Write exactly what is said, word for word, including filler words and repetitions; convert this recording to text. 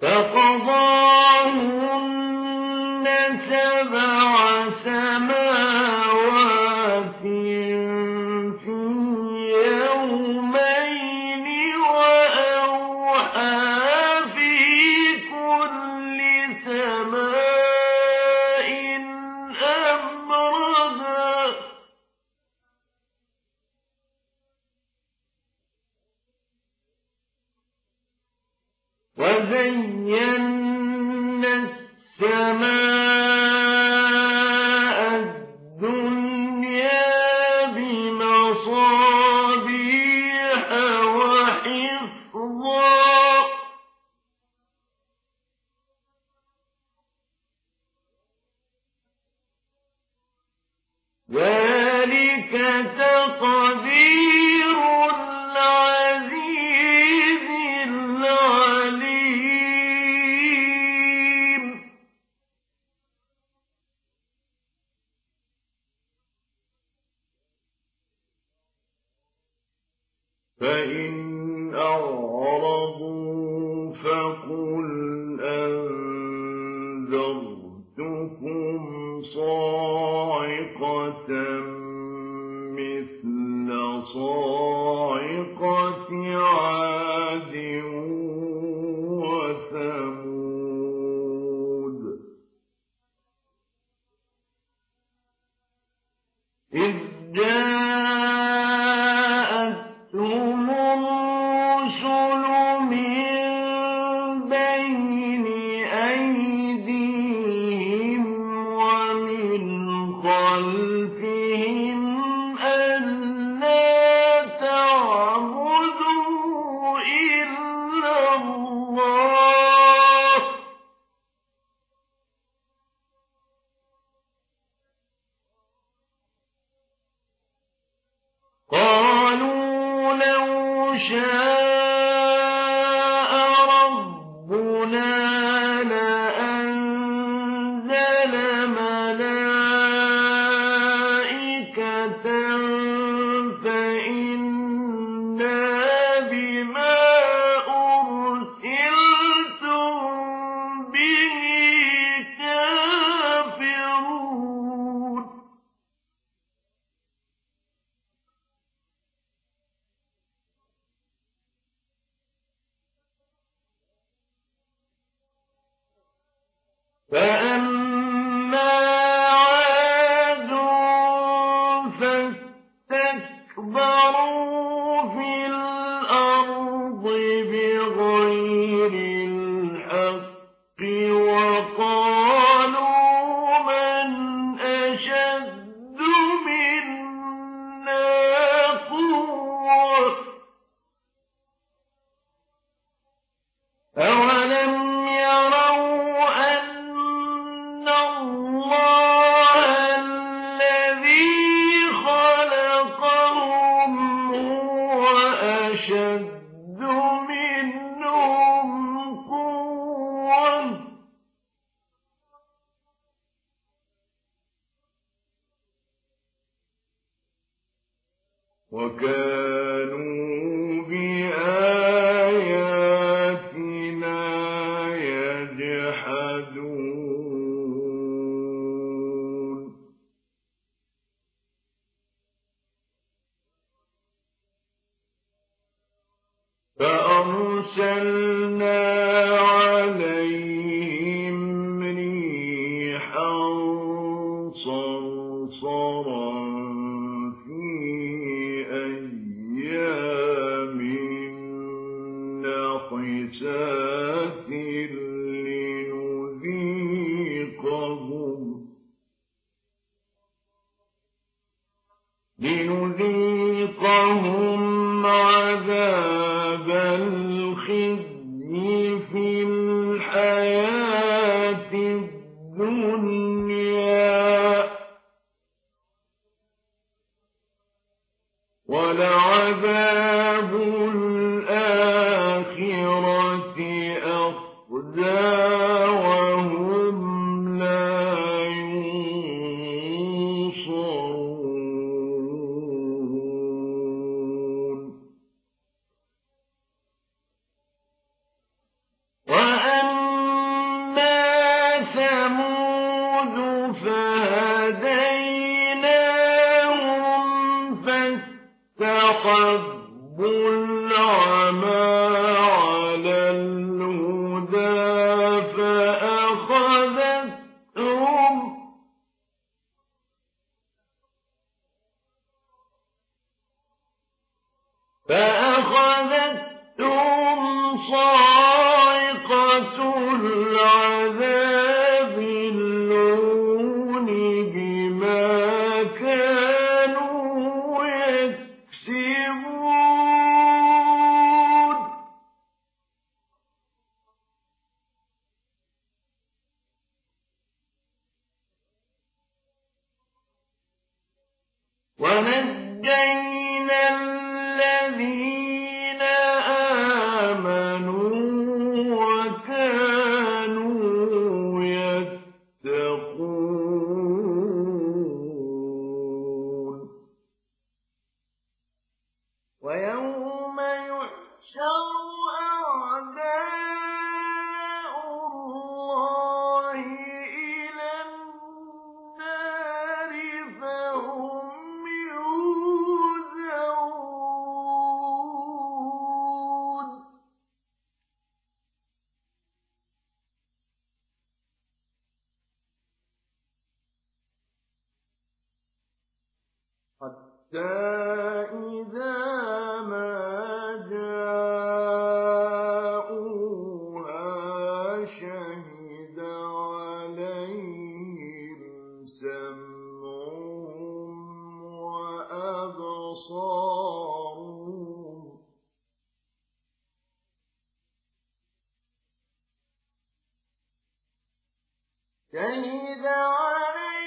فقضاهن سبع سماوات في يومين وأوحى في كل سماء أمرها وزينا السماء الدنيا بمصابيح وحفظا ذلك تقدير العزيز العليم. فإن أعرضوا فقل أنذرتكم صاعقة مثل صاعقة عاد وثمود إذ جاءتهم الرسل من بين أيديهم ومن خلفهم ألا تعبدوا إلا الله قالوا لو شاء ربنا لأنزل ملائكة فإنا بما أرسلتم به كافرون فأما عاد فاستكبروا في الأرض بغير الحق وقالوا من أشد منا قوة أولم يروا أن الله الذي خلقهم هو أشد منهم قوة وكانوا بآياتنا يجحدون فأرسلنا عليهم ريحا صرصرا في أيام نحسات لنذيقهم لنذيقهم عذاب الخزي في الحياة الدنيا ولعذاب الآخرة أخزى وهم لا ينصرون رب العمى على الهدى فأخذتهم فأخذتهم صاعقة العذاب الهون بما كانوا يكسبون ونجينا الذين آمنوا وكانوا يتقون ويوم يحشر أعداء الله إلى النار فهم يوزعون حتى إذا ما جاءوها شهد عليهم سمعهم وأبصارهم شهد عليهم